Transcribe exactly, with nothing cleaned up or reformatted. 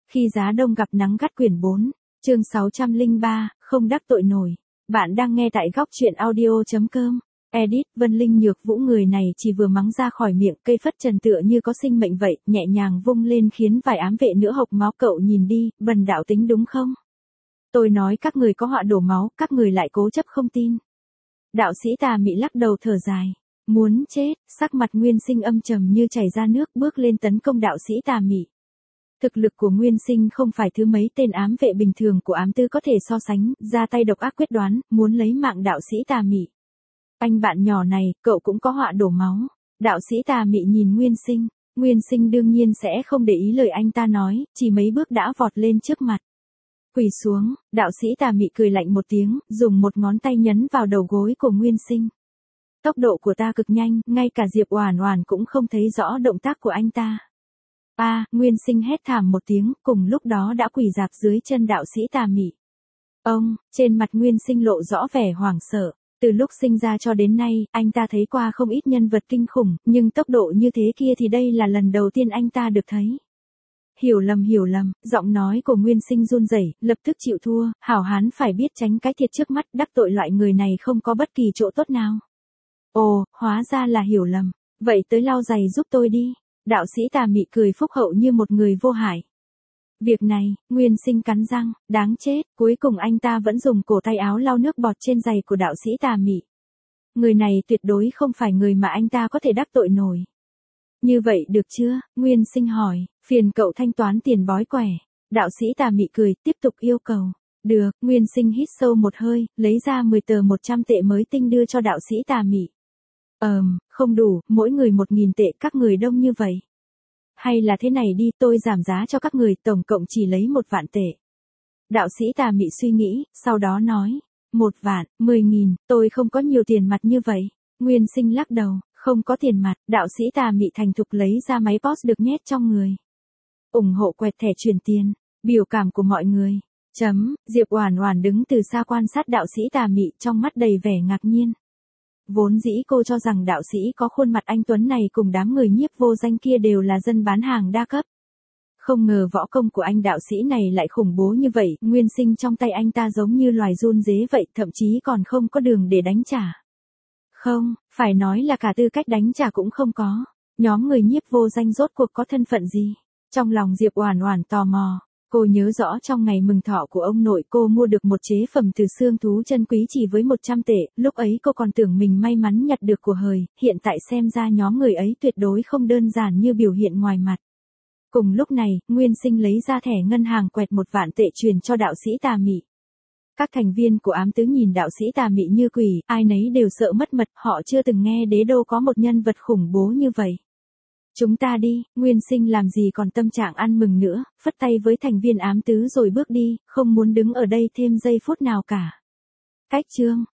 Khi giá đông gặp nắng gắt quyển bốn, chương sáu trăm lẻ ba, không đắc tội nổi. Bạn đang nghe tại góc truyện audio.com. Edit, Vân Linh Nhược Vũ người này chỉ vừa mắng ra khỏi miệng, cây phất trần tựa như có sinh mệnh vậy, nhẹ nhàng vung lên khiến vài ám vệ nữa hộc máu. Cậu nhìn đi, bần đạo tính đúng không? Tôi nói các người có họa đổ máu, các người lại cố chấp không tin. Đạo sĩ Tà Mị lắc đầu thở dài. Muốn chết, sắc mặt Nguyên Sinh âm trầm như chảy ra nước, bước lên tấn công đạo sĩ Tà Mị. Thực lực của Nguyên Sinh không phải thứ mấy tên ám vệ bình thường của ám tư có thể so sánh, ra tay độc ác quyết đoán, muốn lấy mạng đạo sĩ Tà Mị. Anh bạn nhỏ này, cậu cũng có họa đổ máu. Đạo sĩ Tà Mị nhìn Nguyên Sinh, Nguyên Sinh đương nhiên sẽ không để ý lời anh ta nói, chỉ mấy bước đã vọt lên trước mặt. Quỳ xuống, đạo sĩ Tà Mị cười lạnh một tiếng, dùng một ngón tay nhấn vào đầu gối của Nguyên Sinh. Tốc độ của ta cực nhanh, ngay cả Diệp Oản Oản cũng không thấy rõ động tác của anh ta. A, à, Nguyên Sinh hét thảm một tiếng, cùng lúc đó đã quỳ rạp dưới chân đạo sĩ Tà Mị. Ông, trên mặt Nguyên Sinh lộ rõ vẻ hoảng sợ. Từ lúc sinh ra cho đến nay, anh ta thấy qua không ít nhân vật kinh khủng, nhưng tốc độ như thế kia thì đây là lần đầu tiên anh ta được thấy. Hiểu lầm hiểu lầm, giọng nói của Nguyên Sinh run rẩy, lập tức chịu thua, hảo hán phải biết tránh cái thiệt trước mắt, đắc tội loại người này không có bất kỳ chỗ tốt nào. Ồ, hóa ra là hiểu lầm, vậy tới lau giày giúp tôi đi. Đạo sĩ Tà Mị cười phúc hậu như một người vô hại. Việc này, Nguyên Sinh cắn răng, đáng chết, cuối cùng anh ta vẫn dùng cổ tay áo lau nước bọt trên giày của đạo sĩ Tà Mị. Người này tuyệt đối không phải người mà anh ta có thể đắc tội nổi. Như vậy được chưa? Nguyên Sinh hỏi, phiền cậu thanh toán tiền bói quẻ. Đạo sĩ Tà Mị cười, tiếp tục yêu cầu. Được, Nguyên Sinh hít sâu một hơi, lấy ra mười tờ một trăm tệ mới tinh đưa cho đạo sĩ Tà Mị. Ờm, không đủ, mỗi người một nghìn tệ, các người đông như vậy. Hay là thế này đi, tôi giảm giá cho các người, tổng cộng chỉ lấy một vạn tệ. Đạo sĩ Tà Mị suy nghĩ, sau đó nói, một vạn, mười nghìn, tôi không có nhiều tiền mặt như vậy. Nguyên Sinh lắc đầu, không có tiền mặt, đạo sĩ Tà Mị thành thục lấy ra máy pê ô ét được nhét trong người. ủng hộ quẹt thẻ chuyển tiền, biểu cảm của mọi người. Chấm, Diệp Oản Oản đứng từ xa quan sát đạo sĩ Tà Mị trong mắt đầy vẻ ngạc nhiên. Vốn dĩ cô cho rằng đạo sĩ có khuôn mặt anh tuấn này cùng đám người nhiếp vô danh kia đều là dân bán hàng đa cấp. Không ngờ võ công của anh đạo sĩ này lại khủng bố như vậy, Nguyên Sinh trong tay anh ta giống như loài run rế vậy, thậm chí còn không có đường để đánh trả. Không, phải nói là cả tư cách đánh trả cũng không có. Nhóm người nhiếp vô danh rốt cuộc có thân phận gì? Trong lòng Diệp Oản Oản tò mò. Cô nhớ rõ trong ngày mừng thọ của ông nội cô mua được một chế phẩm từ xương thú chân quý chỉ với một trăm tệ, lúc ấy cô còn tưởng mình may mắn nhặt được của hời, hiện tại xem ra nhóm người ấy tuyệt đối không đơn giản như biểu hiện ngoài mặt. Cùng lúc này, Nguyên Sinh lấy ra thẻ ngân hàng quẹt một vạn tệ truyền cho đạo sĩ Tà Mị. Các thành viên của ám tứ nhìn đạo sĩ Tà Mị như quỷ, ai nấy đều sợ mất mật, họ chưa từng nghe đế đô có một nhân vật khủng bố như vậy. Chúng ta đi, Nguyên Sinh làm gì còn tâm trạng ăn mừng nữa, phất tay với thành viên ám tứ rồi bước đi, không muốn đứng ở đây thêm giây phút nào cả. Cách chương.